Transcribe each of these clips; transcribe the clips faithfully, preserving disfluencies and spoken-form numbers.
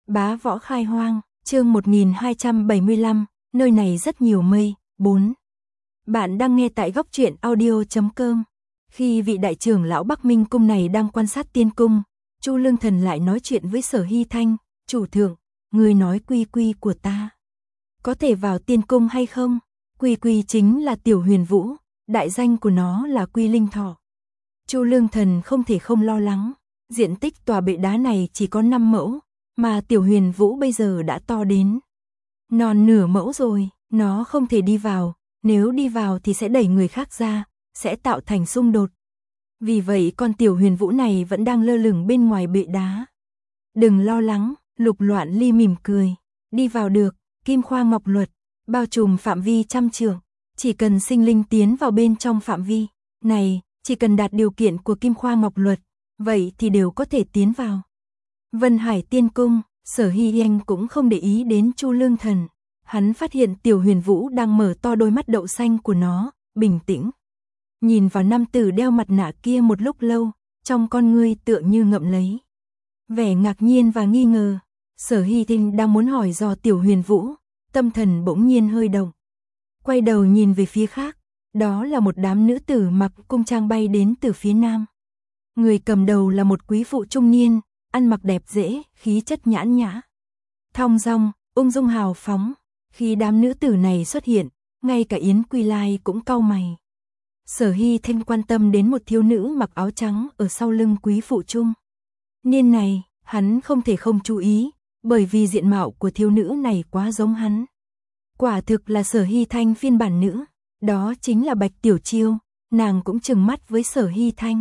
Bá võ khai hoang, chương một nghìn hai trăm bảy mươi lăm, nơi này rất nhiều mây, bốn. Bạn đang nghe tại góc truyện audio chấm com. Khi vị đại trưởng lão Bắc Minh cung này đang quan sát tiên cung, Chu Lương Thần lại nói chuyện với Sở Hy Thanh, "Chủ thượng, người nói quy quy của ta, có thể vào tiên cung hay không?" Quy quy chính là Tiểu Huyền Vũ, đại danh của nó là Quy Linh Thỏ. Chu Lương Thần không thể không lo lắng, diện tích tòa bệ đá này chỉ có năm mẫu, mà Tiểu Huyền Vũ bây giờ đã to đến non nửa mẫu rồi, nó không thể đi vào, nếu đi vào thì sẽ đẩy người khác ra, sẽ tạo thành xung đột. Vì vậy con Tiểu Huyền Vũ này vẫn đang lơ lửng bên ngoài bệ đá. "Đừng lo lắng," Lục Loạn Ly mỉm cười, "đi vào được, Kim Khoa Ngọc Luật, bao trùm phạm vi trăm trượng, chỉ cần sinh linh tiến vào bên trong phạm vi này, chỉ cần đạt điều kiện của Kim Khoa Ngọc Luật, vậy thì đều có thể tiến vào." Vân Hải Tiên Cung, Sở Hy Thanh cũng không để ý đến Chu Lương Thần. Hắn phát hiện Tiểu Huyền Vũ đang mở to đôi mắt đậu xanh của nó, bình tĩnh nhìn vào nam tử đeo mặt nạ kia một lúc lâu, trong con ngươi tựa như ngậm lấy vẻ ngạc nhiên và nghi ngờ. Sở Hy Thanh đang muốn hỏi dò Tiểu Huyền Vũ, tâm thần bỗng nhiên hơi động, quay đầu nhìn về phía khác, đó là một đám nữ tử mặc cung trang bay đến từ phía nam. Người cầm đầu là một quý phụ trung niên, ăn mặc đẹp dễ, khí chất nhãn nhã, thong dong, ung dung hào phóng. Khi đám nữ tử này xuất hiện, ngay cả Yến Quy Lai cũng cau mày. Sở Hy Thanh quan tâm đến một thiếu nữ mặc áo trắng ở sau lưng quý phụ trung niên này, hắn không thể không chú ý, bởi vì diện mạo của thiếu nữ này quá giống hắn. Quả thực là Sở Hy Thanh phiên bản nữ, đó chính là Bạch Tiểu Chiêu, nàng cũng trừng mắt với Sở Hy Thanh.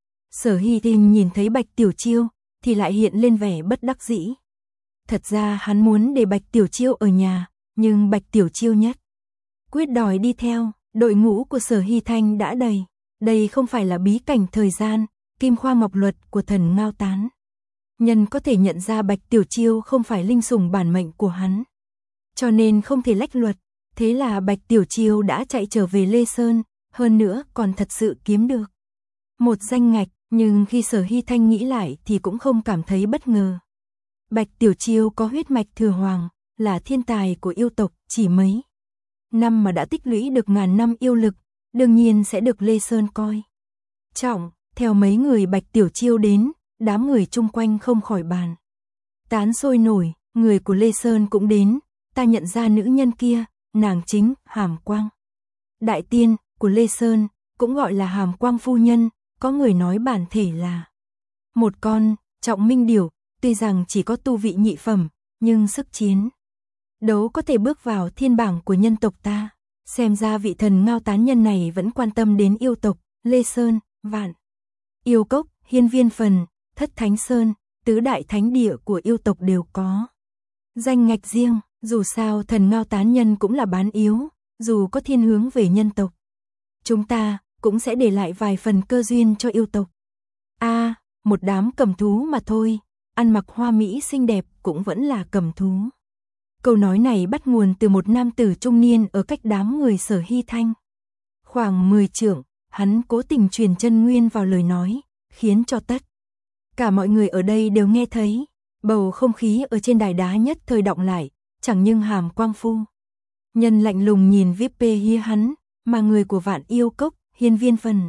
Sở Hy Thanh nhìn thấy Bạch Tiểu Chiêu, thì lại hiện lên vẻ bất đắc dĩ. Thật ra hắn muốn để Bạch Tiểu Chiêu ở nhà, nhưng Bạch Tiểu Chiêu nhất quyết đòi đi theo, đội ngũ của Sở Hy Thanh đã đầy. Đây không phải là bí cảnh thời gian, Kim Khoa Ngọc Luật của thần Ngao Tán. Nhân có thể nhận ra Bạch Tiểu Chiêu không phải linh sủng bản mệnh của hắn, cho nên không thể lách luật. Thế là Bạch Tiểu Chiêu đã chạy trở về Lê Sơn, hơn nữa còn thật sự kiếm được một danh ngạch, nhưng khi Sở Hy Thanh nghĩ lại thì cũng không cảm thấy bất ngờ. Bạch Tiểu Chiêu có huyết mạch thừa hoàng, là thiên tài của yêu tộc, chỉ mấy năm mà đã tích lũy được ngàn năm yêu lực, đương nhiên sẽ được Lê Sơn coi trọng. Theo mấy người Bạch Tiểu Chiêu đến, đám người chung quanh không khỏi bàn tán sôi nổi. Người của Lê Sơn cũng đến, ta nhận ra nữ nhân kia, nàng chính Hàm Quang Đại Tiên của Lê Sơn, cũng gọi là Hàm Quang phu nhân. Có người nói bản thể là một con trọng minh điểu, tuy rằng chỉ có tu vị nhị phẩm, nhưng sức chiến đấu có thể bước vào thiên bảng của nhân tộc ta. Xem ra vị thần Ngao Tán nhân này vẫn quan tâm đến yêu tộc. Lê Sơn, Vạn Yêu Cốc, Hiên Viên Phần, Thất Thánh Sơn, tứ đại thánh địa của yêu tộc đều có danh ngạch riêng. Dù sao thần Ngao Tán nhân cũng là bán yếu, dù có thiên hướng về nhân tộc, chúng ta cũng sẽ để lại vài phần cơ duyên cho yêu tộc. A, à, một đám cầm thú mà thôi, ăn mặc hoa mỹ xinh đẹp cũng vẫn là cầm thú. Câu nói này bắt nguồn từ một nam tử trung niên ở cách đám người Sở Hy Thanh khoảng mười trượng, hắn cố tình truyền chân nguyên vào lời nói, khiến cho tất cả mọi người ở đây đều nghe thấy. Bầu không khí ở trên đài đá nhất thời động lại, chẳng nhưng Hàm Quang phu nhân lạnh lùng nhìn vê i pê hia hắn, mà người của Vạn Yêu Cốc, Hiên Viên Phần.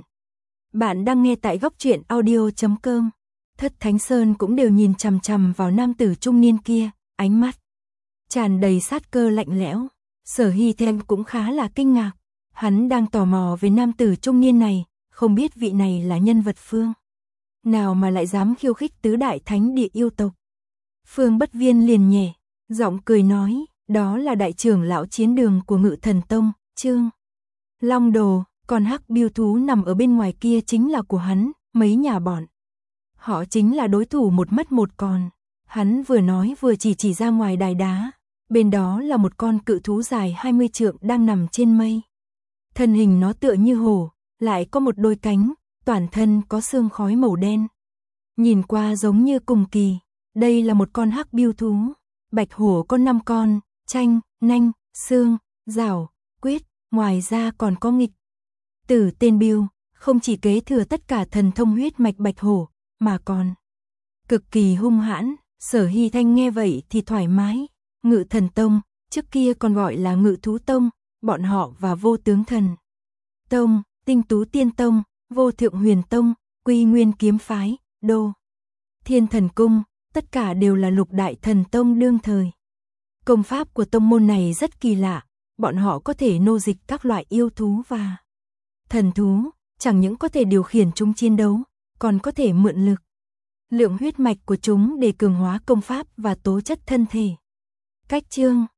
Bạn đang nghe tại góc truyện audio chấm com. Thất Thánh Sơn cũng đều nhìn chằm chằm vào nam tử trung niên kia, ánh mắt tràn đầy sát cơ lạnh lẽo. Sở Hy Thanh cũng khá là kinh ngạc, hắn đang tò mò về nam tử trung niên này, không biết vị này là nhân vật phương nào mà lại dám khiêu khích tứ đại thánh địa yêu tộc. Phương Bất Viên liền nhẹ giọng cười nói, đó là đại trưởng lão chiến đường của Ngự Thần Tông, Trương Long Đồ, còn hắc biêu thú nằm ở bên ngoài kia chính là của hắn, mấy nhà bọn họ chính là đối thủ một mất một còn. Hắn vừa nói vừa chỉ chỉ ra ngoài đài đá, bên đó là một con cự thú dài hai mươi trượng đang nằm trên mây. Thân hình nó tựa như hổ, lại có một đôi cánh, toàn thân có xương khói màu đen, nhìn qua giống như cùng kỳ. Đây là một con hắc biêu thú. Bạch hổ có năm con, chanh, nanh, xương, rào, quyết, ngoài ra còn có nghịch tử tên biêu, không chỉ kế thừa tất cả thần thông huyết mạch bạch hổ, mà còn cực kỳ hung hãn. Sở Hy Thanh nghe vậy thì thoải mái. Ngự Thần Tông, trước kia còn gọi là Ngự Thú Tông, bọn họ và Vô Tướng Thần Tông, Tinh Tú Tiên Tông, Vô Thượng Huyền Tông, Quy Nguyên Kiếm Phái, Đô Thiên Thần Cung, tất cả đều là lục đại thần tông đương thời. Công pháp của tông môn này rất kỳ lạ, bọn họ có thể nô dịch các loại yêu thú và thần thú, chẳng những có thể điều khiển chúng chiến đấu, còn có thể mượn lực lượng huyết mạch của chúng để cường hóa công pháp và tố chất thân thể. Cách chương